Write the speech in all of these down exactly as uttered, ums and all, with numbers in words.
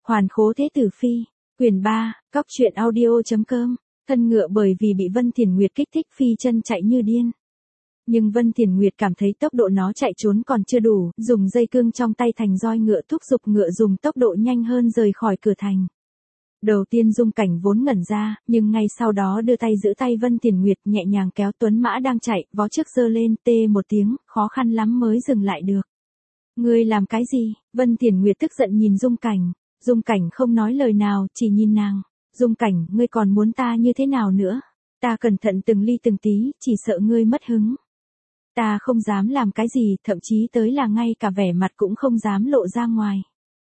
Hoàn khố thế tử phi, quyển ba, cóc truyện audio.com, thân ngựa bởi vì bị Vân Thiền Nguyệt kích thích phi chân chạy như điên. Nhưng Vân Thiền Nguyệt cảm thấy tốc độ nó chạy trốn còn chưa đủ, dùng dây cương trong tay thành roi ngựa thúc giục ngựa dùng tốc độ nhanh hơn rời khỏi cửa thành. Đầu tiên Dung Cảnh vốn ngẩn ra, nhưng ngay sau đó đưa tay giữ tay Vân Thiền Nguyệt nhẹ nhàng kéo tuấn mã đang chạy, vó trước giơ lên, tê một tiếng, khó khăn lắm mới dừng lại được. Ngươi làm cái gì? Vân Thiền Nguyệt tức giận nhìn Dung Cảnh. Dung Cảnh không nói lời nào, chỉ nhìn nàng. Dung Cảnh, ngươi còn muốn ta như thế nào nữa? Ta cẩn thận từng ly từng tí, chỉ sợ ngươi mất hứng. Ta không dám làm cái gì, thậm chí tới là ngay cả vẻ mặt cũng không dám lộ ra ngoài.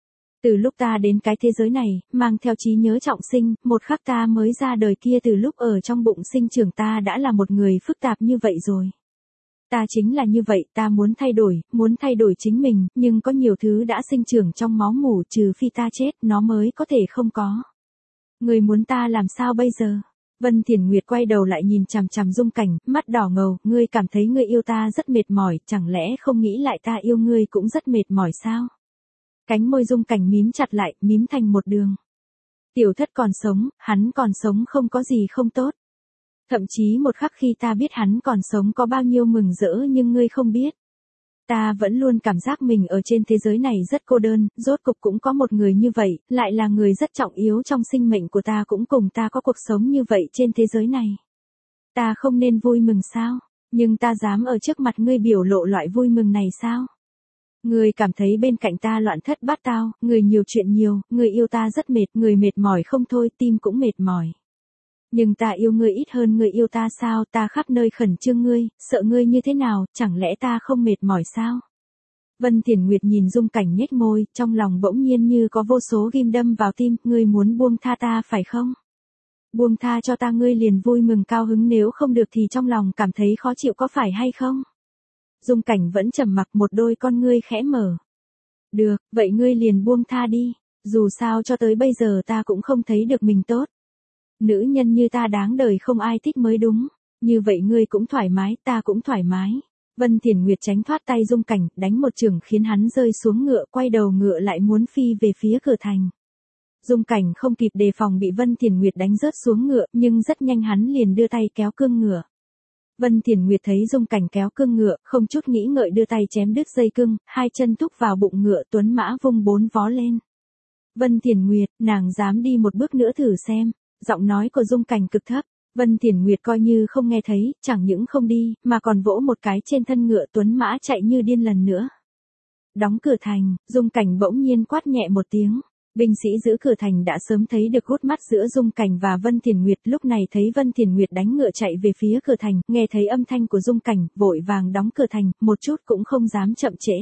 Từ lúc ta đến cái thế giới này, mang theo trí nhớ trọng sinh, một khắc ta mới ra đời kia từ lúc ở trong bụng sinh trưởng ta đã là một người phức tạp như vậy rồi. Ta chính là như vậy, ta muốn thay đổi, muốn thay đổi chính mình, nhưng có nhiều thứ đã sinh trưởng trong máu mủ trừ phi ta chết, nó mới có thể không có. Người muốn ta làm sao bây giờ? Vân Thiền Nguyệt quay đầu lại nhìn chằm chằm Dung Cảnh, mắt đỏ ngầu, ngươi cảm thấy ngươi yêu ta rất mệt mỏi, chẳng lẽ không nghĩ lại ta yêu ngươi cũng rất mệt mỏi sao? Cánh môi Dung Cảnh mím chặt lại, mím thành một đường. Tiểu thất còn sống, hắn còn sống không có gì không tốt. Thậm chí một khắc khi ta biết hắn còn sống có bao nhiêu mừng rỡ nhưng ngươi không biết. Ta vẫn luôn cảm giác mình ở trên thế giới này rất cô đơn, rốt cục cũng có một người như vậy, lại là người rất trọng yếu trong sinh mệnh của ta cũng cùng ta có cuộc sống như vậy trên thế giới này. Ta không nên vui mừng sao? Nhưng ta dám ở trước mặt ngươi biểu lộ loại vui mừng này sao? Ngươi cảm thấy bên cạnh ta loạn thất bát tao, người nhiều chuyện nhiều, người yêu ta rất mệt, người mệt mỏi không thôi, tim cũng mệt mỏi. Nhưng ta yêu ngươi ít hơn ngươi yêu ta sao, ta khắp nơi khẩn trương ngươi, sợ ngươi như thế nào, chẳng lẽ ta không mệt mỏi sao? Vân Thiền Nguyệt nhìn Dung Cảnh nhếch môi, trong lòng bỗng nhiên như có vô số ghim đâm vào tim, ngươi muốn buông tha ta phải không? Buông tha cho ta ngươi liền vui mừng cao hứng, nếu không được thì trong lòng cảm thấy khó chịu có phải hay không? Dung Cảnh vẫn trầm mặc, một đôi con ngươi khẽ mở. Được, vậy ngươi liền buông tha đi, dù sao cho tới bây giờ ta cũng không thấy được mình tốt. Nữ nhân như ta đáng đời không ai thích mới đúng, như vậy ngươi cũng thoải mái, ta cũng thoải mái. Vân Thiền Nguyệt tránh thoát tay Dung Cảnh, đánh một chưởng khiến hắn rơi xuống ngựa, quay đầu ngựa lại muốn phi về phía cửa thành. Dung Cảnh không kịp đề phòng bị Vân Thiền Nguyệt đánh rớt xuống ngựa, nhưng rất nhanh hắn liền đưa tay kéo cương ngựa. Vân Thiền Nguyệt thấy Dung Cảnh kéo cương ngựa, không chút nghĩ ngợi đưa tay chém đứt dây cương, hai chân thúc vào bụng ngựa, tuấn mã vung bốn vó lên. Vân Thiền Nguyệt, nàng dám đi một bước nữa thử xem. Giọng nói của Dung Cảnh cực thấp, Vân Thiền Nguyệt coi như không nghe thấy, chẳng những không đi, mà còn vỗ một cái trên thân ngựa, tuấn mã chạy như điên lần nữa. Đóng cửa thành, Dung Cảnh bỗng nhiên quát nhẹ một tiếng. Binh sĩ giữ cửa thành đã sớm thấy được hút mắt giữa Dung Cảnh và Vân Thiền Nguyệt, lúc này thấy Vân Thiền Nguyệt đánh ngựa chạy về phía cửa thành, nghe thấy âm thanh của Dung Cảnh, vội vàng đóng cửa thành, một chút cũng không dám chậm trễ.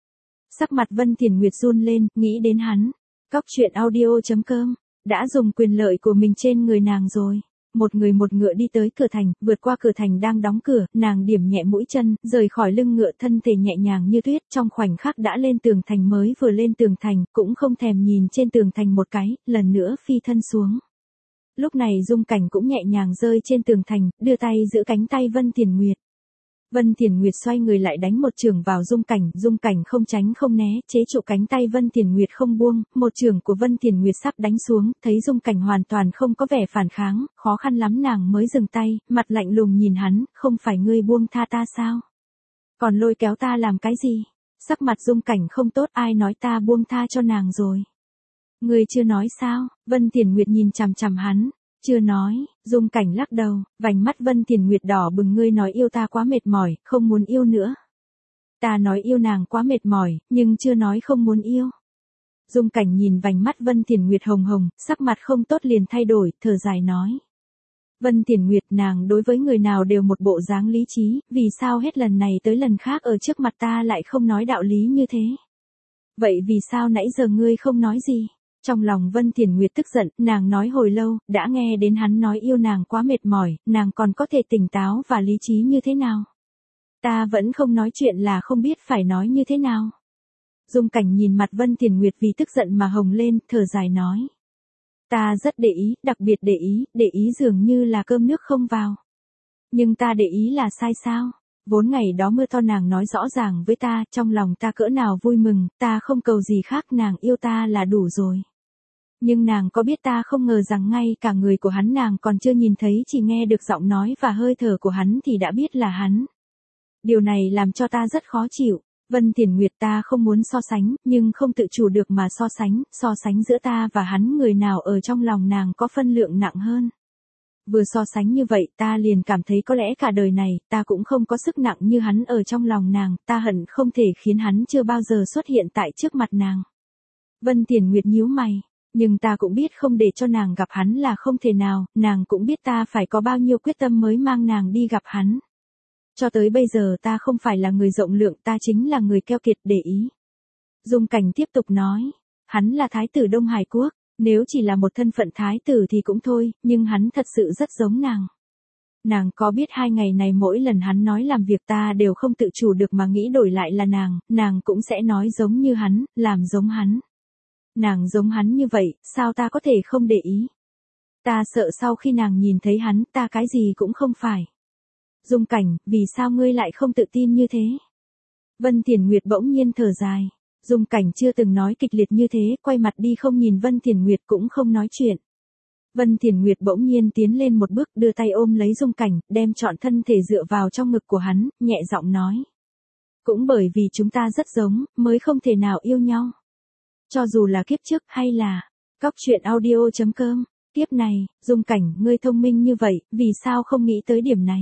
Sắc mặt Vân Thiền Nguyệt run lên, nghĩ đến hắn. Cóc truyện audio.com đã dùng quyền lợi của mình trên người nàng rồi. Một người một ngựa đi tới cửa thành, vượt qua cửa thành đang đóng cửa, nàng điểm nhẹ mũi chân, rời khỏi lưng ngựa, thân thể nhẹ nhàng như tuyết, trong khoảnh khắc đã lên tường thành, mới vừa lên tường thành, cũng không thèm nhìn trên tường thành một cái, lần nữa phi thân xuống. Lúc này Dung Cảnh cũng nhẹ nhàng rơi trên tường thành, đưa tay giữ cánh tay Vân Thiền Nguyệt. Vân Thiền Nguyệt xoay người lại đánh một chưởng vào Dung Cảnh, Dung Cảnh không tránh không né, chế trụ cánh tay Vân Thiền Nguyệt không buông, một chưởng của Vân Thiền Nguyệt sắp đánh xuống, thấy Dung Cảnh hoàn toàn không có vẻ phản kháng, khó khăn lắm nàng mới dừng tay, mặt lạnh lùng nhìn hắn, không phải ngươi buông tha ta sao? Còn lôi kéo ta làm cái gì? Sắc mặt Dung Cảnh không tốt, ai nói ta buông tha cho nàng rồi? Ngươi chưa nói sao? Vân Thiền Nguyệt nhìn chằm chằm hắn. Chưa nói, Dung Cảnh lắc đầu, vành mắt Vân Thiền Nguyệt đỏ bừng, ngươi nói yêu ta quá mệt mỏi, không muốn yêu nữa. Ta nói yêu nàng quá mệt mỏi, nhưng chưa nói không muốn yêu. Dung Cảnh nhìn vành mắt Vân Thiền Nguyệt hồng hồng, sắc mặt không tốt liền thay đổi, thở dài nói. Vân Thiền Nguyệt, nàng đối với người nào đều một bộ dáng lý trí, vì sao hết lần này tới lần khác ở trước mặt ta lại không nói đạo lý như thế? Vậy vì sao nãy giờ ngươi không nói gì? Trong lòng Vân Thiền Nguyệt tức giận, nàng nói hồi lâu, đã nghe đến hắn nói yêu nàng quá mệt mỏi, nàng còn có thể tỉnh táo và lý trí như thế nào? Ta vẫn không nói chuyện là không biết phải nói như thế nào. Dung Cảnh nhìn mặt Vân Thiền Nguyệt vì tức giận mà hồng lên, thở dài nói. Ta rất để ý, đặc biệt để ý, để ý dường như là cơm nước không vào. Nhưng ta để ý là sai sao? Vốn ngày đó mưa to nàng nói rõ ràng với ta, trong lòng ta cỡ nào vui mừng, ta không cầu gì khác, nàng yêu ta là đủ rồi. Nhưng nàng có biết ta không ngờ rằng ngay cả người của hắn nàng còn chưa nhìn thấy, chỉ nghe được giọng nói và hơi thở của hắn thì đã biết là hắn. Điều này làm cho ta rất khó chịu. Vân Thiển Nguyệt, ta không muốn so sánh, nhưng không tự chủ được mà so sánh, so sánh giữa ta và hắn, người nào ở trong lòng nàng có phân lượng nặng hơn. Vừa so sánh như vậy ta liền cảm thấy có lẽ cả đời này ta cũng không có sức nặng như hắn ở trong lòng nàng, ta hận không thể khiến hắn chưa bao giờ xuất hiện tại trước mặt nàng. Vân Thiển Nguyệt nhíu mày, nhưng ta cũng biết không để cho nàng gặp hắn là không thể nào, nàng cũng biết ta phải có bao nhiêu quyết tâm mới mang nàng đi gặp hắn. Cho tới bây giờ ta không phải là người rộng lượng, ta chính là người keo kiệt, để ý. Dung Cảnh tiếp tục nói, hắn là thái tử Đông Hải Quốc, nếu chỉ là một thân phận thái tử thì cũng thôi, nhưng hắn thật sự rất giống nàng. Nàng có biết hai ngày này mỗi lần hắn nói làm việc ta đều không tự chủ được mà nghĩ đổi lại là nàng, nàng cũng sẽ nói giống như hắn, làm giống hắn. Nàng giống hắn như vậy, sao ta có thể không để ý? Ta sợ sau khi nàng nhìn thấy hắn, ta cái gì cũng không phải. Dung Cảnh, vì sao ngươi lại không tự tin như thế? Vân Thiển Nguyệt bỗng nhiên thở dài. Dung Cảnh chưa từng nói kịch liệt như thế, quay mặt đi không nhìn Vân Thiển Nguyệt cũng không nói chuyện. Vân Thiển Nguyệt bỗng nhiên tiến lên một bước, đưa tay ôm lấy Dung Cảnh, đem trọn thân thể dựa vào trong ngực của hắn, nhẹ giọng nói. Cũng bởi vì chúng ta rất giống, mới không thể nào yêu nhau. Cho dù là kiếp trước hay là cóc truyện audio chấm com, kiếp này, Dung Cảnh, ngươi thông minh như vậy, vì sao không nghĩ tới điểm này?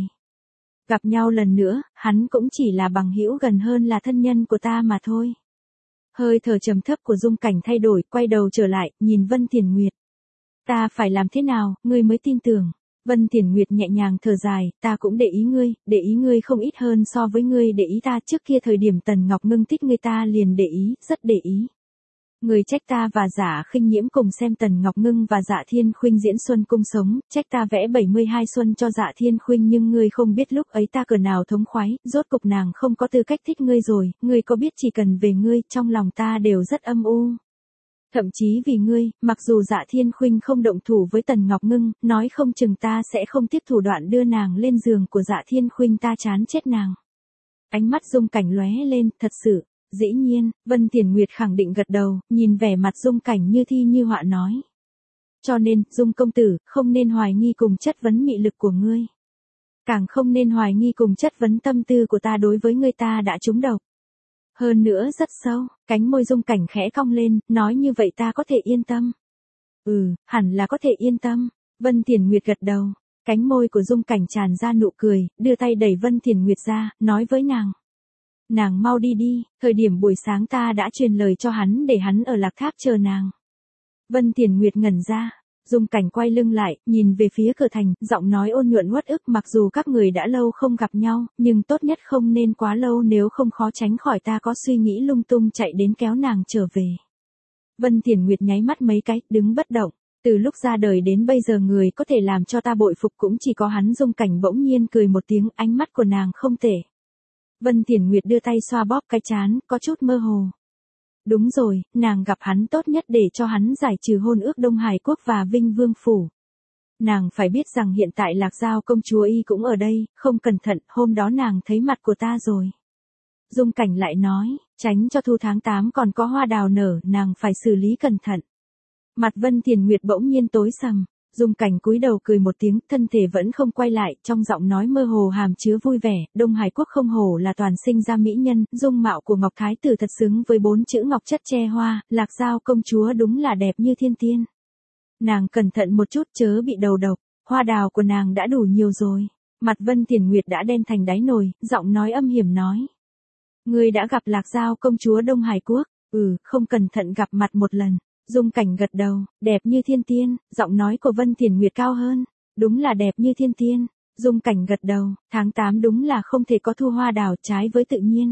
Gặp nhau lần nữa, hắn cũng chỉ là bằng hữu gần hơn là thân nhân của ta mà thôi. Hơi thở trầm thấp của Dung Cảnh thay đổi, quay đầu trở lại, nhìn Vân Thiển Nguyệt. Ta phải làm thế nào, ngươi mới tin tưởng? Vân Thiển Nguyệt nhẹ nhàng thở dài, ta cũng để ý ngươi, để ý ngươi không ít hơn so với ngươi để ý ta. Trước kia thời điểm Tần Ngọc Ngưng thích ngươi ta liền để ý, rất để ý. Người trách ta và Dạ Khinh Nhiễm cùng xem Tần Ngọc Ngưng và Dạ Thiên Khuynh diễn Xuân Cung Sống, trách ta vẽ bảy mươi hai xuân cho Dạ Thiên Khuynh, nhưng ngươi không biết lúc ấy ta cỡ nào thống khoái, rốt cục nàng không có tư cách thích ngươi rồi, ngươi có biết chỉ cần về ngươi, trong lòng ta đều rất âm u. Thậm chí vì ngươi, mặc dù Dạ Thiên Khuynh không động thủ với Tần Ngọc Ngưng, nói không chừng ta sẽ không tiếp thủ đoạn đưa nàng lên giường của Dạ Thiên Khuynh, ta chán chết nàng. Ánh mắt Dung Cảnh lóe lên, thật sự. Dĩ nhiên, Vân Thiển Nguyệt khẳng định gật đầu, nhìn vẻ mặt Dung Cảnh như thi như họa nói. Cho nên, Dung công tử, không nên hoài nghi cùng chất vấn mị lực của ngươi. Càng không nên hoài nghi cùng chất vấn tâm tư của ta đối với ngươi, ta đã trúng độc. Hơn nữa rất sâu, cánh môi Dung Cảnh khẽ cong lên, nói như vậy ta có thể yên tâm. Ừ, hẳn là có thể yên tâm. Vân Thiển Nguyệt gật đầu, cánh môi của Dung Cảnh tràn ra nụ cười, đưa tay đẩy Vân Thiển Nguyệt ra, nói với nàng. Nàng mau đi đi, thời điểm buổi sáng ta đã truyền lời cho hắn để hắn ở Lạc Tháp chờ nàng. Vân Thiển Nguyệt ngẩn ra, Dung Cảnh quay lưng lại, nhìn về phía cửa thành, giọng nói ôn nhuận uất ức, mặc dù các người đã lâu không gặp nhau, nhưng tốt nhất không nên quá lâu, nếu không khó tránh khỏi ta có suy nghĩ lung tung chạy đến kéo nàng trở về. Vân Thiển Nguyệt nháy mắt mấy cái, đứng bất động. Từ lúc ra đời đến bây giờ người có thể làm cho ta bội phục cũng chỉ có hắn. Dung Cảnh bỗng nhiên cười một tiếng, ánh mắt của nàng không tệ. Vân Thiển Nguyệt đưa tay xoa bóp cái trán, có chút mơ hồ. Đúng rồi, nàng gặp hắn tốt nhất để cho hắn giải trừ hôn ước Đông Hải Quốc và Vinh Vương Phủ. Nàng phải biết rằng hiện tại Lạc Giao công chúa y cũng ở đây, không cẩn thận, hôm đó nàng thấy mặt của ta rồi. Dung Cảnh lại nói, tránh cho thu tháng tám còn có hoa đào nở, nàng phải xử lý cẩn thận. Mặt Vân Thiển Nguyệt bỗng nhiên tối sầm. Dung Cảnh cúi đầu cười một tiếng, thân thể vẫn không quay lại, trong giọng nói mơ hồ hàm chứa vui vẻ. Đông Hải Quốc không hổ là toàn sinh ra mỹ nhân, dung mạo của Ngọc Thái tử thật xứng với bốn chữ ngọc chất che hoa, Lạc Giao công chúa đúng là đẹp như thiên tiên. Nàng cẩn thận một chút chớ bị đầu độc, hoa đào của nàng đã đủ nhiều rồi. Mặt Vân Thiển Nguyệt đã đen thành đáy nồi, giọng nói âm hiểm nói. Ngươi đã gặp Lạc Giao công chúa Đông Hải Quốc? Ừ, không cẩn thận gặp mặt một lần. Dung Cảnh gật đầu, đẹp như thiên tiên, giọng nói của Vân Thiển Nguyệt cao hơn. Đúng là đẹp như thiên tiên. Dung Cảnh gật đầu, tháng tám đúng là không thể có thu hoa đào, trái với tự nhiên.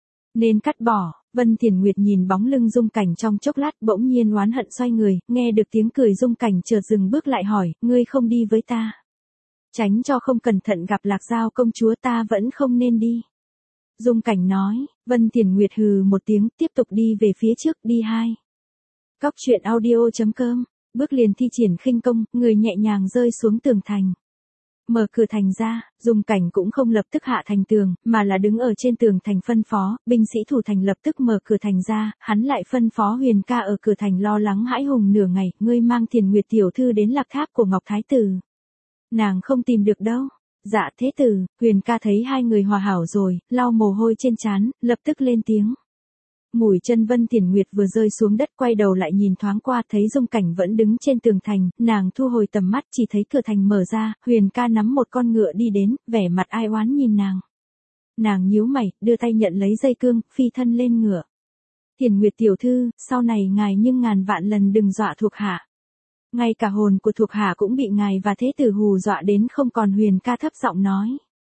Nên cắt bỏ. Vân Thiển Nguyệt nhìn bóng lưng Dung Cảnh trong chốc lát, bỗng nhiên oán hận xoay người, nghe được tiếng cười Dung Cảnh chợt dừng bước lại hỏi, ngươi không đi với ta? Tránh cho không cẩn thận gặp Lạc Giao công chúa, ta vẫn không nên đi. Dung Cảnh nói. Vân Thiển Nguyệt hừ một tiếng, tiếp tục đi về phía trước, đi hai. Cóc truyện audio chấm com, bước liền thi triển khinh công, người nhẹ nhàng rơi xuống tường thành. Mở cửa thành ra, Dung Cảnh cũng không lập tức hạ thành tường, mà là đứng ở trên tường thành phân phó, binh sĩ thủ thành lập tức mở cửa thành ra, hắn lại phân phó Huyền ca ở cửa thành lo lắng hãi hùng nửa ngày, ngươi mang Thiền Nguyệt tiểu thư đến lạc tháp của Ngọc Thái Tử. Nàng không tìm được đâu. Dạ thế tử. Huyền ca thấy hai người hòa hảo rồi, lau mồ hôi trên trán, lập tức lên tiếng. Mũi chân Vân Thiền Nguyệt vừa rơi xuống đất, quay đầu lại nhìn thoáng qua, thấy Dung Cảnh vẫn đứng trên tường thành, nàng thu hồi tầm mắt, chỉ thấy cửa thành mở ra, Huyền ca nắm một con ngựa đi đến, vẻ mặt ai oán nhìn nàng. Nàng nhíu mày, đưa tay nhận lấy dây cương, phi thân lên ngựa. Thiền Nguyệt tiểu thư, sau này ngài nhưng ngàn vạn lần đừng dọa thuộc hạ. Ngay cả hồn của thuộc hạ cũng bị ngài và thế tử hù dọa đến không còn. Huyền ca thấp giọng nói.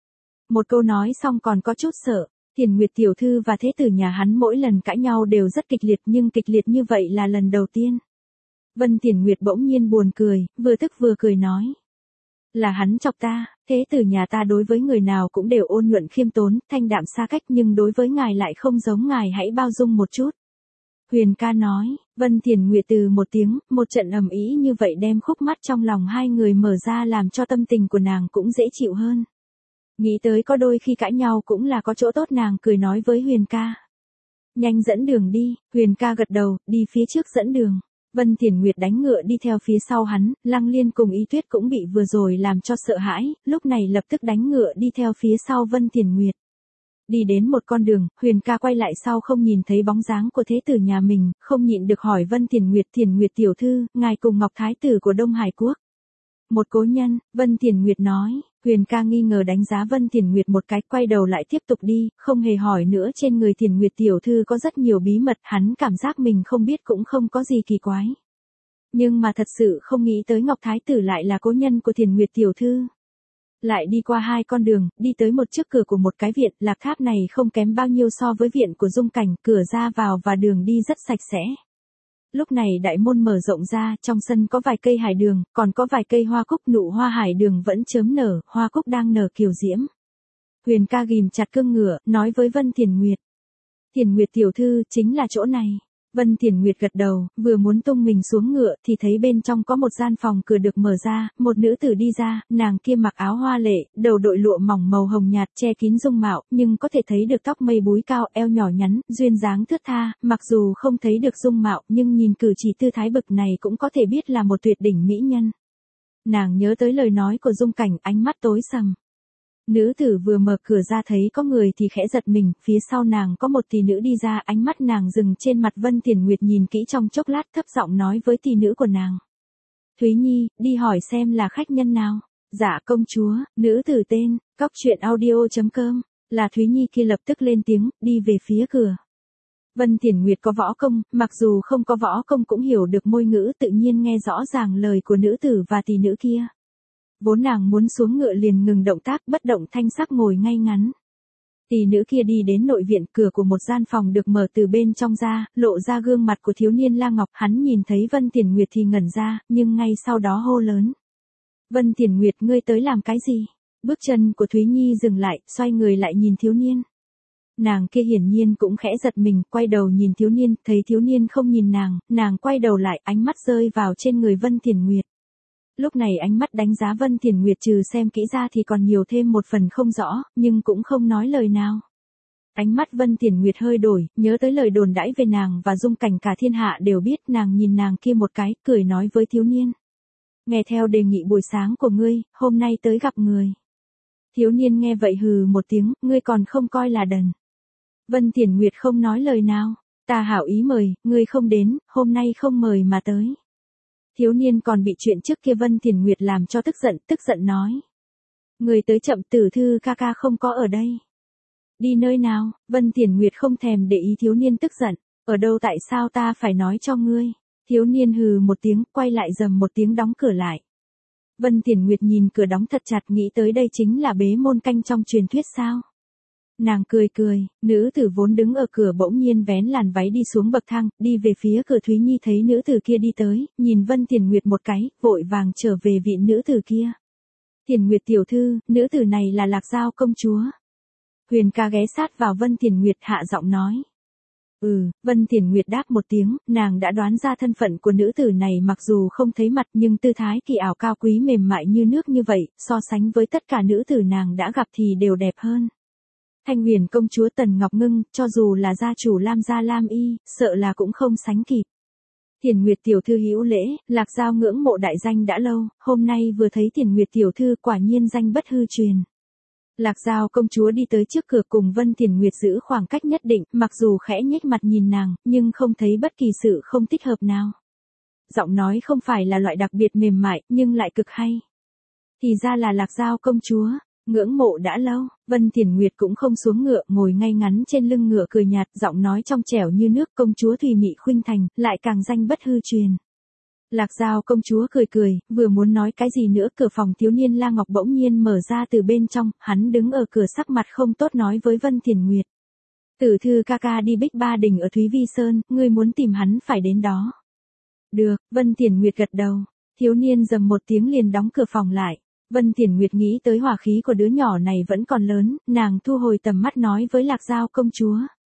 Một câu nói xong còn có chút sợ. Thiền Nguyệt tiểu thư và thế tử nhà hắn mỗi lần cãi nhau đều rất kịch liệt, nhưng kịch liệt như vậy là lần đầu tiên. Vân Thiền Nguyệt bỗng nhiên buồn cười, vừa tức vừa cười nói. Là hắn chọc ta, thế tử nhà ta đối với người nào cũng đều ôn nhuận khiêm tốn, thanh đạm xa cách, nhưng đối với ngài lại không giống, ngài hãy bao dung một chút. Huyền ca nói. Vân Thiền Nguyệt từ một tiếng, một trận ầm ĩ như vậy đem khúc mắc trong lòng hai người mở ra, làm cho tâm tình của nàng cũng dễ chịu hơn. Nghĩ tới có đôi khi cãi nhau cũng là có chỗ tốt, nàng cười nói với Huyền ca. Nhanh dẫn đường đi. Huyền ca gật đầu, đi phía trước dẫn đường. Vân Thiền Nguyệt đánh ngựa đi theo phía sau hắn, Lăng Liên cùng Y Tuyết cũng bị vừa rồi làm cho sợ hãi, lúc này lập tức đánh ngựa đi theo phía sau Vân Thiền Nguyệt. Đi đến một con đường, Huyền ca quay lại sau không nhìn thấy bóng dáng của thế tử nhà mình, không nhịn được hỏi Vân Thiền Nguyệt. Thiền Nguyệt tiểu thư, ngài cùng Ngọc Thái Tử của Đông Hải Quốc. Một cố nhân. Vân Thiền Nguyệt nói. Huyền ca nghi ngờ đánh giá Vân Thiền Nguyệt một cái, quay đầu lại tiếp tục đi, không hề hỏi nữa. Trên người Thiền Nguyệt tiểu thư có rất nhiều bí mật, hắn cảm giác mình không biết cũng không có gì kỳ quái. Nhưng mà thật sự không nghĩ tới Ngọc Thái Tử lại là cố nhân của Thiền Nguyệt tiểu thư. Lại đi qua hai con đường, đi tới một trước cửa của một cái viện, lạc tháp này không kém bao nhiêu so với viện của Dung Cảnh, cửa ra vào và đường đi rất sạch sẽ. Lúc này đại môn mở rộng ra, trong sân có vài cây hải đường, còn có vài cây hoa cúc, nụ hoa hải đường vẫn chớm nở, hoa cúc đang nở kiều diễm. Huyền ca ghim chặt cương ngựa, nói với Vân Thiền Nguyệt. Thiền Nguyệt tiểu thư, chính là chỗ này. Vân Thiền Nguyệt gật đầu, vừa muốn tung mình xuống ngựa thì thấy bên trong có một gian phòng, cửa được mở ra, một nữ tử đi ra, nàng kia mặc áo hoa lệ, đầu đội lụa mỏng màu hồng nhạt che kín dung mạo, nhưng có thể thấy được tóc mây búi cao, eo nhỏ nhắn, duyên dáng thướt tha, mặc dù không thấy được dung mạo, nhưng nhìn cử chỉ tư thái bực này cũng có thể biết là một tuyệt đỉnh mỹ nhân. Nàng nhớ tới lời nói của Dung Cảnh, ánh mắt tối sầm. Nữ tử vừa mở cửa ra thấy có người thì khẽ giật mình, phía sau nàng có một tỷ nữ đi ra, ánh mắt nàng dừng trên mặt Vân Thiền Nguyệt nhìn kỹ trong chốc lát, thấp giọng nói với tỷ nữ của nàng. Thúy Nhi, đi hỏi xem là khách nhân nào. Dạ công chúa. Nữ tử tên, cóc truyện audio chấm com, là Thúy Nhi kia lập tức lên tiếng, đi về phía cửa. Vân Thiền Nguyệt có võ công, mặc dù không có võ công cũng hiểu được môi ngữ, tự nhiên nghe rõ ràng lời của nữ tử và tỷ nữ kia. Vốn nàng muốn xuống ngựa liền ngừng động tác, bất động thanh sắc ngồi ngay ngắn. Tỷ nữ kia đi đến nội viện, cửa của một gian phòng được mở từ bên trong ra, lộ ra gương mặt của thiếu niên La Ngọc, hắn nhìn thấy Vân Thiền Nguyệt thì ngẩn ra, nhưng ngay sau đó hô lớn. Vân Thiền Nguyệt, ngươi tới làm cái gì? Bước chân của Thúy Nhi dừng lại, xoay người lại nhìn thiếu niên. Nàng kia hiển nhiên cũng khẽ giật mình, quay đầu nhìn thiếu niên, thấy thiếu niên không nhìn nàng, nàng quay đầu lại, ánh mắt rơi vào trên người Vân Thiền Nguyệt. Lúc này ánh mắt đánh giá Vân Thiền Nguyệt trừ xem kỹ ra thì còn nhiều thêm một phần không rõ, nhưng cũng không nói lời nào. Ánh mắt Vân Thiền Nguyệt hơi đổi, nhớ tới lời đồn đãi về nàng và Dung Cảnh cả thiên hạ đều biết, nàng nhìn nàng kia một cái, cười nói với thiếu niên. Nghe theo đề nghị buổi sáng của ngươi, hôm nay tới gặp người. Thiếu niên nghe vậy hừ một tiếng, ngươi còn không coi là đần. Vân Thiền Nguyệt không nói lời nào, ta hảo ý mời, ngươi không đến, hôm nay không mời mà tới. Thiếu niên còn bị chuyện trước kia Vân Thiền Nguyệt làm cho tức giận, tức giận nói. Người tới chậm, tử thư ca ca không có ở đây. Đi nơi nào? Vân Thiền Nguyệt không thèm để ý thiếu niên tức giận. Ở đâu, tại sao ta phải nói cho ngươi? Thiếu niên hừ một tiếng, quay lại rầm một tiếng đóng cửa lại. Vân Thiền Nguyệt nhìn cửa đóng thật chặt, nghĩ tới đây chính là bế môn canh trong truyền thuyết sao? Nàng cười cười, nữ tử vốn đứng ở cửa bỗng nhiên vén làn váy đi xuống bậc thang, đi về phía cửa. Thúy Nhi thấy nữ tử kia đi tới, nhìn Vân Thiền Nguyệt một cái, vội vàng trở về vị nữ tử kia. Thiền Nguyệt tiểu thư, nữ tử này là Lạc Giao công chúa. Huyền ca ghé sát vào Vân Thiền Nguyệt hạ giọng nói. Ừ, Vân Thiền Nguyệt đáp một tiếng, nàng đã đoán ra thân phận của nữ tử này mặc dù không thấy mặt nhưng tư thái kỳ ảo cao quý mềm mại như nước như vậy, so sánh với tất cả nữ tử nàng đã gặp thì đều đẹp hơn. Thanh Huyền công chúa Tần Ngọc Ngưng, cho dù là gia chủ Lam gia Lam Y, sợ là cũng không sánh kịp. Thiền Nguyệt tiểu thư hữu lễ, Lạc Giao ngưỡng mộ đại danh đã lâu, hôm nay vừa thấy Thiền Nguyệt tiểu thư quả nhiên danh bất hư truyền. Lạc Giao công chúa đi tới trước cửa cùng Vân Thiền Nguyệt giữ khoảng cách nhất định, mặc dù khẽ nhếch mặt nhìn nàng, nhưng không thấy bất kỳ sự không thích hợp nào. Giọng nói không phải là loại đặc biệt mềm mại, nhưng lại cực hay. Thì ra là Lạc Giao công chúa, ngưỡng mộ đã lâu, Vân Thiền Nguyệt cũng không xuống ngựa, ngồi ngay ngắn trên lưng ngựa cười nhạt, giọng nói trong trẻo như nước, công chúa thùy mị khuynh thành, lại càng danh bất hư truyền. Lạc Giao công chúa cười cười, vừa muốn nói cái gì nữa, cửa phòng thiếu niên La Ngọc bỗng nhiên mở ra từ bên trong, hắn đứng ở cửa sắc mặt không tốt nói với Vân Thiền Nguyệt. Tử thư ca ca đi Bích Ba Đình ở Thúy Vi Sơn, ngươi muốn tìm hắn phải đến đó. Được, Vân Thiền Nguyệt gật đầu, thiếu niên rầm một tiếng liền đóng cửa phòng lại. Vân Thiền Nguyệt nghĩ tới hỏa khí của đứa nhỏ này vẫn còn lớn, nàng thu hồi tầm mắt nói với Lạc Giao công chúa.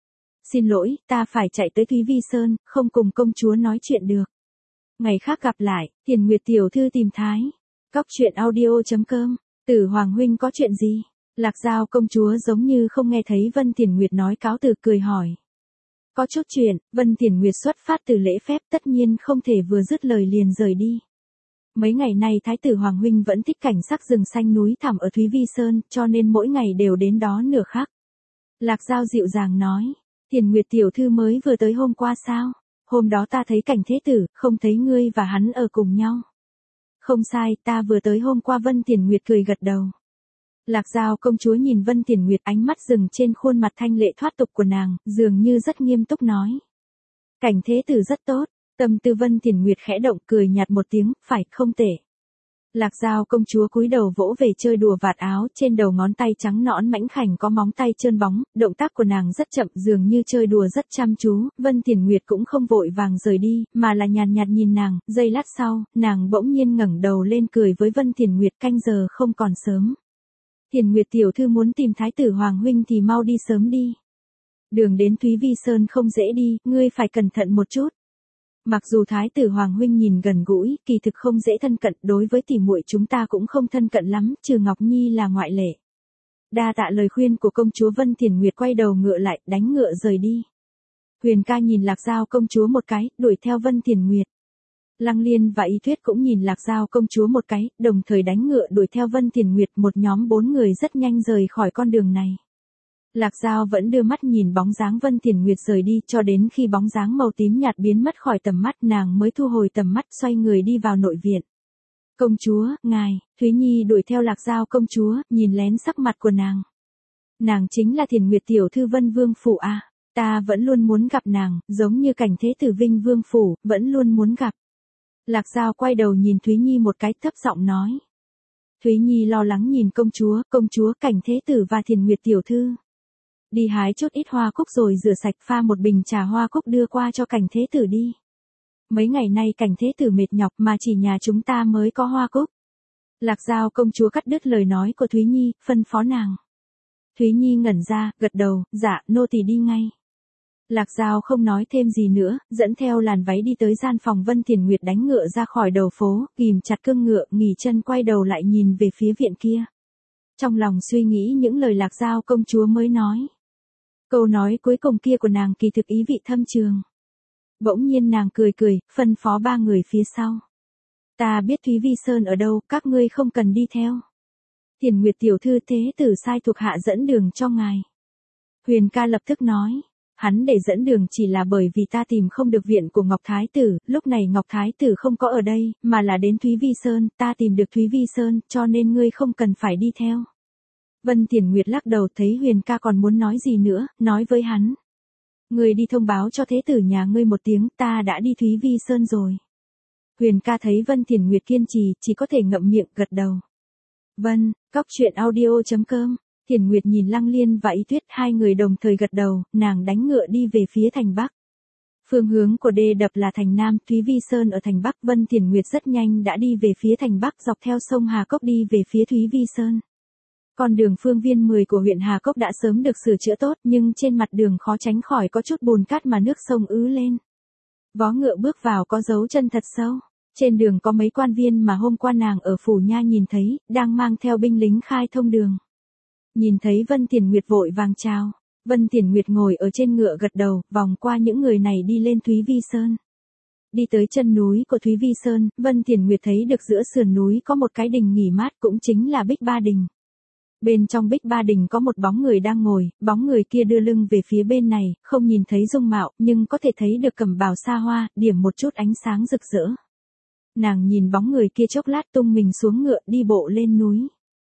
Xin lỗi, ta phải chạy tới Thúy Vi Sơn, không cùng công chúa nói chuyện được. Ngày khác gặp lại, Thiền Nguyệt tiểu thư tìm thái. Cóc truyện audio chấm com, Tử Hoàng huynh có chuyện gì? Lạc Giao công chúa giống như không nghe thấy Vân Thiền Nguyệt nói cáo từ, cười hỏi. Có chút chuyện, Vân Thiền Nguyệt xuất phát từ lễ phép tất nhiên không thể vừa dứt lời liền rời đi. Mấy ngày nay Thái tử Hoàng huynh vẫn thích cảnh sắc rừng xanh núi thẳm ở Thúy Vi Sơn, cho nên mỗi ngày đều đến đó nửa khắc. Lạc Giao dịu dàng nói, Thiền Nguyệt tiểu thư mới vừa tới hôm qua sao? Hôm đó ta thấy cảnh thế tử, không thấy ngươi và hắn ở cùng nhau. Không sai, ta vừa tới hôm qua. Vân Thiền Nguyệt cười gật đầu. Lạc Giao công chúa nhìn Vân Thiền Nguyệt, ánh mắt dừng trên khuôn mặt thanh lệ thoát tục của nàng, dường như rất nghiêm túc nói. Cảnh thế tử rất tốt. Tâm tư Vân Thiền Nguyệt khẽ động, cười nhạt một tiếng, phải, không tệ. Lạc Giao công chúa cúi đầu vỗ về chơi đùa vạt áo, trên đầu ngón tay trắng nõn mảnh khảnh có móng tay trơn bóng, động tác của nàng rất chậm, dường như chơi đùa rất chăm chú. Vân Thiền Nguyệt cũng không vội vàng rời đi, mà là nhàn nhạt nhìn nàng. Giây lát sau, nàng bỗng nhiên ngẩng đầu lên cười với Vân Thiền Nguyệt, canh giờ không còn sớm. Thiền Nguyệt tiểu thư muốn tìm Thái tử Hoàng huynh thì mau đi sớm đi. Đường đến Thúy Vi Sơn không dễ đi, ngươi phải cẩn thận một chút. Mặc dù Thái tử Hoàng huynh nhìn gần gũi, kỳ thực không dễ thân cận, đối với tỷ muội chúng ta cũng không thân cận lắm, trừ Ngọc Nhi là ngoại lệ. Đa tạ lời khuyên của công chúa. Vân Thiền Nguyệt quay đầu ngựa lại, đánh ngựa rời đi. Huyền ca nhìn Lạc Giao công chúa một cái, đuổi theo Vân Thiền Nguyệt. Lăng Liên và Y Tuyết cũng nhìn Lạc Giao công chúa một cái, đồng thời đánh ngựa đuổi theo Vân Thiền Nguyệt. Một nhóm bốn người rất nhanh rời khỏi con đường này. Lạc Giao vẫn đưa mắt nhìn bóng dáng Vân Thiền Nguyệt rời đi, cho đến khi bóng dáng màu tím nhạt biến mất khỏi tầm mắt, nàng mới thu hồi tầm mắt, xoay người đi vào nội viện. Công chúa, ngài, Thúy Nhi đuổi theo Lạc Giao công chúa, nhìn lén sắc mặt của nàng. Nàng chính là Thiền Nguyệt tiểu thư Vân Vương phủ à, ta vẫn luôn muốn gặp nàng, giống như cảnh thế tử Vinh Vương phủ, vẫn luôn muốn gặp. Lạc Giao quay đầu nhìn Thúy Nhi một cái, thấp giọng nói. Thúy Nhi lo lắng nhìn công chúa, công chúa, cảnh thế tử và Thiền Nguyệt tiểu thư. Đi hái chút ít hoa cúc rồi rửa sạch, pha một bình trà hoa cúc đưa qua cho cảnh thế tử đi. Mấy ngày nay cảnh thế tử mệt nhọc mà chỉ nhà chúng ta mới có hoa cúc. Lạc Giao công chúa cắt đứt lời nói của Thúy Nhi, phân phó nàng. Thúy Nhi ngẩn ra, gật đầu, dạ, nô tỳ đi ngay. Lạc Giao không nói thêm gì nữa, dẫn theo làn váy đi tới gian phòng. Vân Thiền Nguyệt đánh ngựa ra khỏi đầu phố, ghìm chặt cương ngựa, nghỉ chân quay đầu lại nhìn về phía viện kia. Trong lòng suy nghĩ những lời Lạc Giao công chúa mới nói. Câu nói cuối cùng kia của nàng kỳ thực ý vị thâm trường. Bỗng nhiên nàng cười cười, phân phó ba người phía sau. Ta biết Thúy Vi Sơn ở đâu, các ngươi không cần đi theo. Thiền Nguyệt tiểu thư thế tử sai thuộc hạ dẫn đường cho ngài. Huyền ca lập tức nói. Hắn để dẫn đường chỉ là bởi vì ta tìm không được viện của Ngọc Thái Tử, lúc này Ngọc Thái Tử không có ở đây, mà là đến Thúy Vi Sơn, ta tìm được Thúy Vi Sơn, cho nên ngươi không cần phải đi theo. Vân Thiền Nguyệt lắc đầu, thấy Huyền ca còn muốn nói gì nữa, nói với hắn. Ngươi đi thông báo cho thế tử nhà ngươi một tiếng, ta đã đi Thúy Vi Sơn rồi. Huyền ca thấy Vân Thiền Nguyệt kiên trì, chỉ có thể ngậm miệng gật đầu. Vân, cóc truyện audio chấm com. Thiền Nguyệt nhìn Lăng Liên và Y Tuyết, hai người đồng thời gật đầu, nàng đánh ngựa đi về phía thành Bắc. Phương hướng của đê đập là thành Nam, Thúy Vi Sơn ở thành Bắc. Vân Thiền Nguyệt rất nhanh đã đi về phía thành Bắc, dọc theo sông Hà Cốc đi về phía Thúy Vi Sơn. Con đường phương viên mười của huyện Hà Cốc đã sớm được sửa chữa tốt, nhưng trên mặt đường khó tránh khỏi có chút bùn cát mà nước sông ứ lên. Vó ngựa bước vào có dấu chân thật sâu. Trên đường có mấy quan viên mà hôm qua nàng ở phủ nha nhìn thấy, đang mang theo binh lính khai thông đường. Nhìn thấy Vân Tiền Nguyệt vội vàng chào. Vân Tiền Nguyệt ngồi ở trên ngựa gật đầu, vòng qua những người này đi lên Thúy Vi Sơn. Đi tới chân núi của Thúy Vi Sơn, Vân Tiền Nguyệt thấy được giữa sườn núi có một cái đình nghỉ mát, cũng chính là Bích Ba Đình. Bên trong Bích Ba Đình có một bóng người đang ngồi, bóng người kia đưa lưng về phía bên này, không nhìn thấy dung mạo, nhưng có thể thấy được cẩm bào xa hoa, điểm một chút ánh sáng rực rỡ. Nàng nhìn bóng người kia chốc lát tung mình xuống ngựa đi bộ lên núi.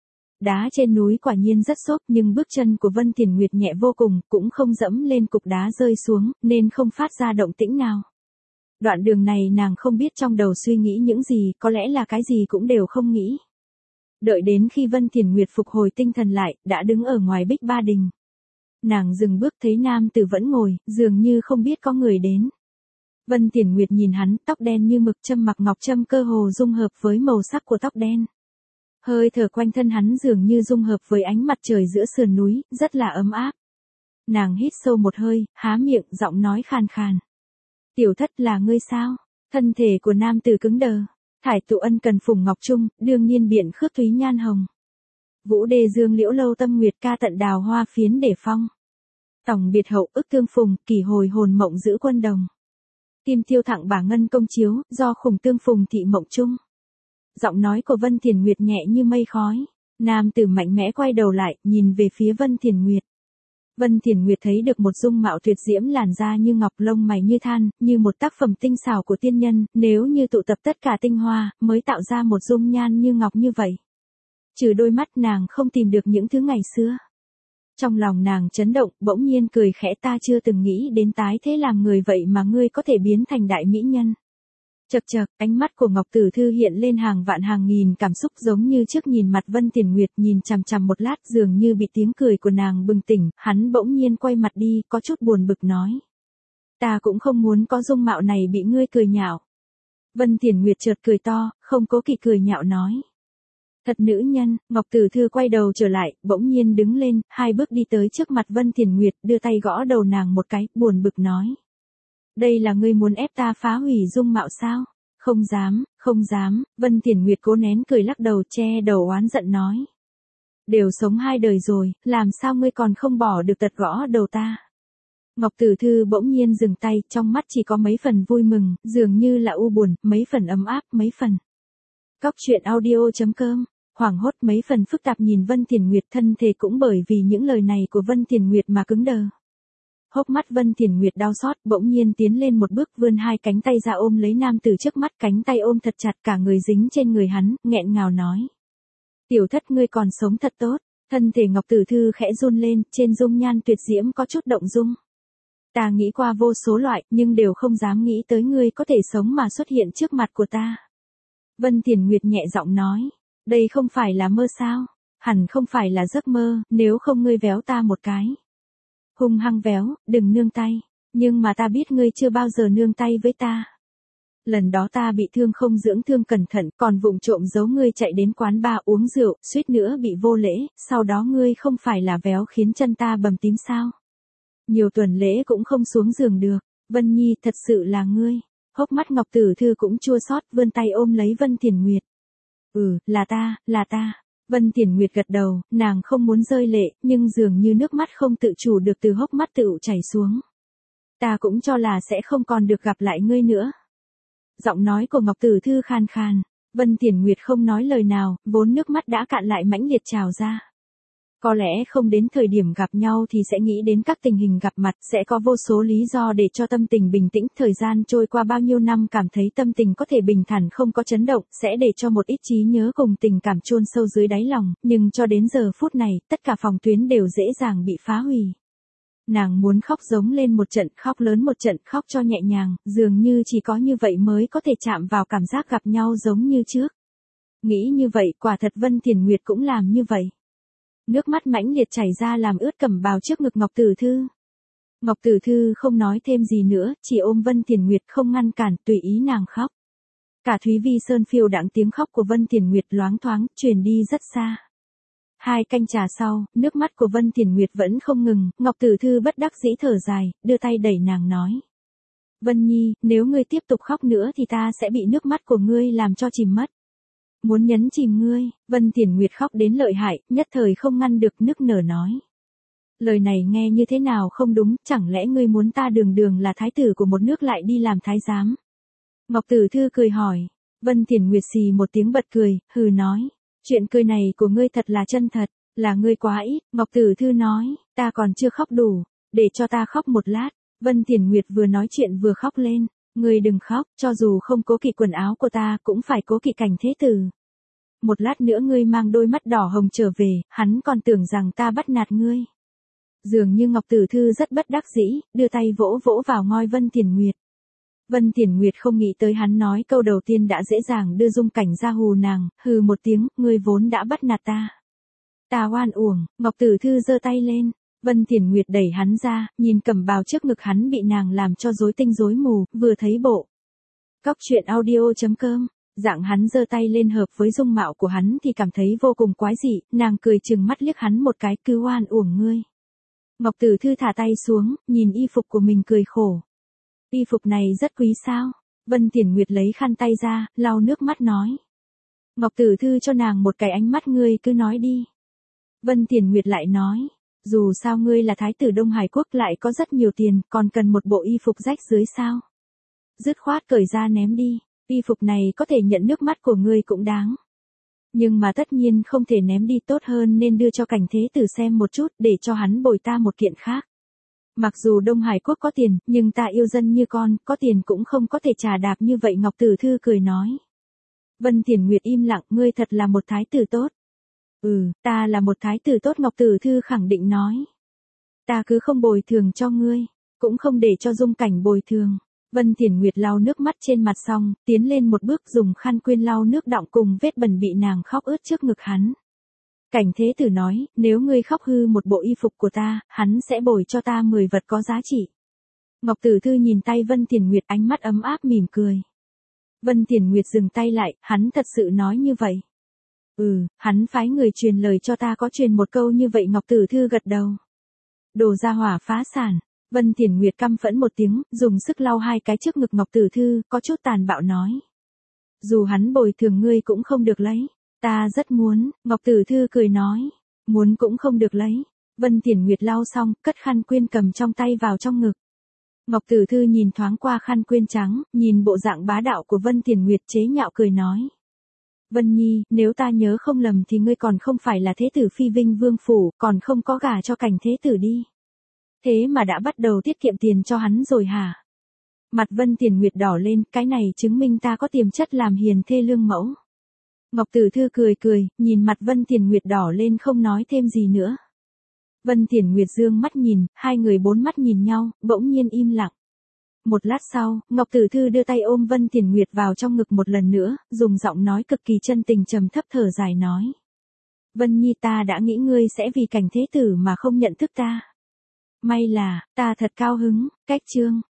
Đá trên núi quả nhiên rất xốp, nhưng bước chân của Vân Tiền Nguyệt nhẹ vô cùng, cũng không dẫm lên cục đá rơi xuống, nên không phát ra động tĩnh nào. Đoạn đường này nàng không biết trong đầu suy nghĩ những gì, có lẽ là cái gì cũng đều không nghĩ. Đợi đến khi Vân Tiền Nguyệt phục hồi tinh thần lại, đã đứng ở ngoài Bích Ba Đình. Nàng dừng bước thấy nam tử vẫn ngồi, dường như không biết có người đến. Vân Tiền Nguyệt nhìn hắn, tóc đen như mực, châm mặc ngọc châm cơ hồ dung hợp với màu sắc của tóc đen. Hơi thở quanh thân hắn dường như dung hợp với ánh mặt trời giữa sườn núi, rất là ấm áp. Nàng hít sâu một hơi, há miệng, giọng nói khàn khàn. Tiểu thất là ngươi sao? Thân thể của nam tử cứng đờ. Thải tụ ân cần phùng ngọc trung, đương nhiên biện khước thúy nhan hồng. Vũ đề dương liễu lâu tâm nguyệt ca tận đào hoa phiến để phong. Tổng biệt hậu ức tương phùng, kỳ hồi hồn mộng giữ quân đồng. Kim tiêu thẳng bả ngân công chiếu, do khủng tương phùng thị mộng trung. Giọng nói của Vân Tiền Nguyệt nhẹ như mây khói. Nam tử mạnh mẽ quay đầu lại, nhìn về phía Vân Tiền Nguyệt. Vân Tiền Nguyệt thấy được một dung mạo tuyệt diễm, làn da như ngọc, lông mày như than, như một tác phẩm tinh xảo của tiên nhân, nếu như tụ tập tất cả tinh hoa, mới tạo ra một dung nhan như ngọc như vậy. Trừ đôi mắt, nàng không tìm được những thứ ngày xưa. Trong lòng nàng chấn động, bỗng nhiên cười khẽ, ta chưa từng nghĩ đến tái thế làm người vậy mà ngươi có thể biến thành đại mỹ nhân. Chậc chậc, ánh mắt của Ngọc Tử Thư hiện lên hàng vạn hàng nghìn cảm xúc, giống như trước nhìn mặt Vân Tiền Nguyệt, nhìn chằm chằm một lát dường như bị tiếng cười của nàng bừng tỉnh, hắn bỗng nhiên quay mặt đi, có chút buồn bực nói. Ta cũng không muốn có dung mạo này bị ngươi cười nhạo. Vân Tiền Nguyệt chợt cười to, không cố kỵ cười nhạo nói. Thật nữ nhân. Ngọc Tử Thư quay đầu trở lại, bỗng nhiên đứng lên, hai bước đi tới trước mặt Vân Tiền Nguyệt, đưa tay gõ đầu nàng một cái, buồn bực nói. Đây là ngươi muốn ép ta phá hủy dung mạo sao? Không dám, không dám. Vân Tiền Nguyệt cố nén cười lắc đầu, che đầu oán giận nói. Đều sống hai đời rồi, làm sao ngươi còn không bỏ được tật gõ đầu ta? Ngọc Tử Thư bỗng nhiên dừng tay, trong mắt chỉ có mấy phần vui mừng, dường như là u buồn, mấy phần ấm áp, mấy phần. Cóc truyện audio chấm com, hoảng hốt, mấy phần phức tạp nhìn Vân Tiền Nguyệt, thân thể cũng bởi vì những lời này của Vân Tiền Nguyệt mà cứng đờ. Hốc mắt Vân Tiền Nguyệt đau xót, bỗng nhiên tiến lên một bước, vươn hai cánh tay ra ôm lấy nam tử trước mắt, cánh tay ôm thật chặt, cả người dính trên người hắn, nghẹn ngào nói. Tiểu thất, ngươi còn sống thật tốt. Thân thể Ngọc Tử Thư khẽ run lên, trên dung nhan tuyệt diễm có chút động dung. Ta nghĩ qua vô số loại, nhưng đều không dám nghĩ tới ngươi có thể sống mà xuất hiện trước mặt của ta. Vân Tiền Nguyệt nhẹ giọng nói. Đây không phải là mơ sao? Hẳn không phải là giấc mơ, nếu không ngươi véo ta một cái. Hung hăng véo, đừng nương tay. Nhưng mà ta biết ngươi chưa bao giờ nương tay với ta. Lần đó ta bị thương không dưỡng thương cẩn thận, còn vụng trộm giấu ngươi chạy đến quán bar uống rượu, suýt nữa bị vô lễ, sau đó ngươi không phải là véo khiến chân ta bầm tím sao? Nhiều tuần lễ cũng không xuống giường được. Vân Nhi, thật sự là ngươi. Hốc mắt Ngọc Tử Thư cũng chua xót, vươn tay ôm lấy Vân Tiền Nguyệt. Ừ, là ta, là ta. Vân Tiền Nguyệt gật đầu, nàng không muốn rơi lệ, nhưng dường như nước mắt không tự chủ được từ hốc mắt tự chảy xuống. Ta cũng cho là sẽ không còn được gặp lại ngươi nữa. Giọng nói của Ngọc Tử Thư khan khan. Vân Tiền Nguyệt không nói lời nào, vốn nước mắt đã cạn lại mãnh liệt trào ra. Có lẽ không đến thời điểm gặp nhau thì sẽ nghĩ đến các tình hình gặp mặt, sẽ có vô số lý do để cho tâm tình bình tĩnh, thời gian trôi qua bao nhiêu năm cảm thấy tâm tình có thể bình thản không có chấn động, sẽ để cho một ít trí nhớ cùng tình cảm chôn sâu dưới đáy lòng, nhưng cho đến giờ phút này, tất cả phòng tuyến đều dễ dàng bị phá hủy. Nàng muốn khóc giống lên một trận, khóc lớn một trận, khóc cho nhẹ nhàng, dường như chỉ có như vậy mới có thể chạm vào cảm giác gặp nhau giống như trước. Nghĩ như vậy, quả thật Vân Tiền Nguyệt cũng làm như vậy. Nước mắt mãnh liệt chảy ra làm ướt cẩm bào trước ngực Ngọc Tử Thư. Ngọc Tử Thư không nói thêm gì nữa, chỉ ôm Vân Tiền Nguyệt không ngăn cản, tùy ý nàng khóc. Cả Thúy Vi Sơn phiêu đãng tiếng khóc của Vân Tiền Nguyệt loáng thoáng, truyền đi rất xa. Hai canh trà sau, nước mắt của Vân Thiển Nguyệt vẫn không ngừng, Ngọc Tử Thư bất đắc dĩ thở dài, đưa tay đẩy nàng nói. Vân Nhi, nếu ngươi tiếp tục khóc nữa thì ta sẽ bị nước mắt của ngươi làm cho chìm mất. Muốn nhấn chìm ngươi, Vân Thiển Nguyệt khóc đến lợi hại, nhất thời không ngăn được nức nở nói. Lời này nghe như thế nào không đúng, chẳng lẽ ngươi muốn ta đường đường là thái tử của một nước lại đi làm thái giám? Ngọc Tử Thư cười hỏi, Vân Thiển Nguyệt xì một tiếng bật cười, hừ nói, chuyện cười này của ngươi thật là chân thật, là ngươi quá ít, Ngọc Tử Thư nói, ta còn chưa khóc đủ, để cho ta khóc một lát. Vân Thiển Nguyệt vừa nói chuyện vừa khóc lên, ngươi đừng khóc, cho dù không cố kỵ quần áo của ta cũng phải cố kỵ cảnh thế tử. Một lát nữa ngươi mang đôi mắt đỏ hồng trở về, hắn còn tưởng rằng ta bắt nạt ngươi. Dường như Ngọc Tử Thư rất bất đắc dĩ, đưa tay vỗ vỗ vào ngôi Vân Thiển Nguyệt. Vân Thiển Nguyệt không nghĩ tới hắn nói câu đầu tiên đã dễ dàng đưa dung cảnh ra hù nàng, hừ một tiếng, ngươi vốn đã bắt nạt ta. Ta oan uổng, Ngọc Tử Thư giơ tay lên, Vân Thiển Nguyệt đẩy hắn ra, nhìn cẩm bào trước ngực hắn bị nàng làm cho rối tinh rối mù, vừa thấy bộ. Cóc truyện audio chấm com, dạng hắn giơ tay lên hợp với dung mạo của hắn thì cảm thấy vô cùng quái dị, nàng cười trừng mắt liếc hắn một cái, cứ oan uổng ngươi. Ngọc Tử Thư thả tay xuống, nhìn y phục của mình cười khổ. Y phục này rất quý sao? Vân Thiển Nguyệt lấy khăn tay ra, lau nước mắt nói. Ngọc Tử Thư cho nàng một cái ánh mắt, ngươi cứ nói đi. Vân Thiển Nguyệt lại nói, dù sao ngươi là thái tử Đông Hải Quốc lại có rất nhiều tiền, còn cần một bộ y phục rách dưới sao? Dứt khoát cởi ra ném đi, y phục này có thể nhận nước mắt của ngươi cũng đáng. Nhưng mà tất nhiên không thể ném đi, tốt hơn nên đưa cho cảnh thế tử xem một chút để cho hắn bồi ta một kiện khác. Mặc dù Đông Hải Quốc có tiền, nhưng ta yêu dân như con, có tiền cũng không có thể trà đạp như vậy, Ngọc Tử Thư cười nói. Vân Thiển Nguyệt im lặng, ngươi thật là một thái tử tốt. Ừ, ta là một thái tử tốt, Ngọc Tử Thư khẳng định nói. Ta cứ không bồi thường cho ngươi, cũng không để cho dung cảnh bồi thường. Vân Thiển Nguyệt lau nước mắt trên mặt xong, tiến lên một bước dùng khăn quên lau nước đọng cùng vết bẩn bị nàng khóc ướt trước ngực hắn. Cảnh thế tử nói, nếu ngươi khóc hư một bộ y phục của ta, hắn sẽ bồi cho ta mười vật có giá trị. Ngọc Tử Thư nhìn tay Vân Thiển Nguyệt, ánh mắt ấm áp mỉm cười. Vân Thiển Nguyệt dừng tay lại, hắn thật sự nói như vậy. Ừ, hắn phái người truyền lời cho ta có truyền một câu như vậy, Ngọc Tử Thư gật đầu. Đồ ra hỏa phá sản. Vân Thiển Nguyệt căm phẫn một tiếng, dùng sức lau hai cái trước ngực Ngọc Tử Thư, có chút tàn bạo nói. Dù hắn bồi thường ngươi cũng không được lấy. Ta rất muốn, Ngọc Tử Thư cười nói. Muốn cũng không được lấy. Vân Thiển Nguyệt lau xong, cất khăn quyên cầm trong tay vào trong ngực. Ngọc Tử Thư nhìn thoáng qua khăn quyên trắng, nhìn bộ dạng bá đạo của Vân Thiển Nguyệt chế nhạo cười nói. Vân Nhi, nếu ta nhớ không lầm thì ngươi còn không phải là thế tử Phi Vinh Vương Phủ, còn không có gả cho cảnh thế tử đi. Thế mà đã bắt đầu tiết kiệm tiền cho hắn rồi hả? Mặt Vân Thiển Nguyệt đỏ lên, cái này chứng minh ta có tiềm chất làm hiền thê lương mẫu. Ngọc Tử Thư cười cười, nhìn mặt Vân Thiển Nguyệt đỏ lên không nói thêm gì nữa. Vân Thiển Nguyệt dương mắt nhìn, hai người bốn mắt nhìn nhau, bỗng nhiên im lặng. Một lát sau, Ngọc Tử Thư đưa tay ôm Vân Thiển Nguyệt vào trong ngực một lần nữa, dùng giọng nói cực kỳ chân tình trầm thấp thở dài nói. Vân Nhi, ta đã nghĩ ngươi sẽ vì cảnh thế tử mà không nhận thức ta. May là, ta thật cao hứng, cách chương.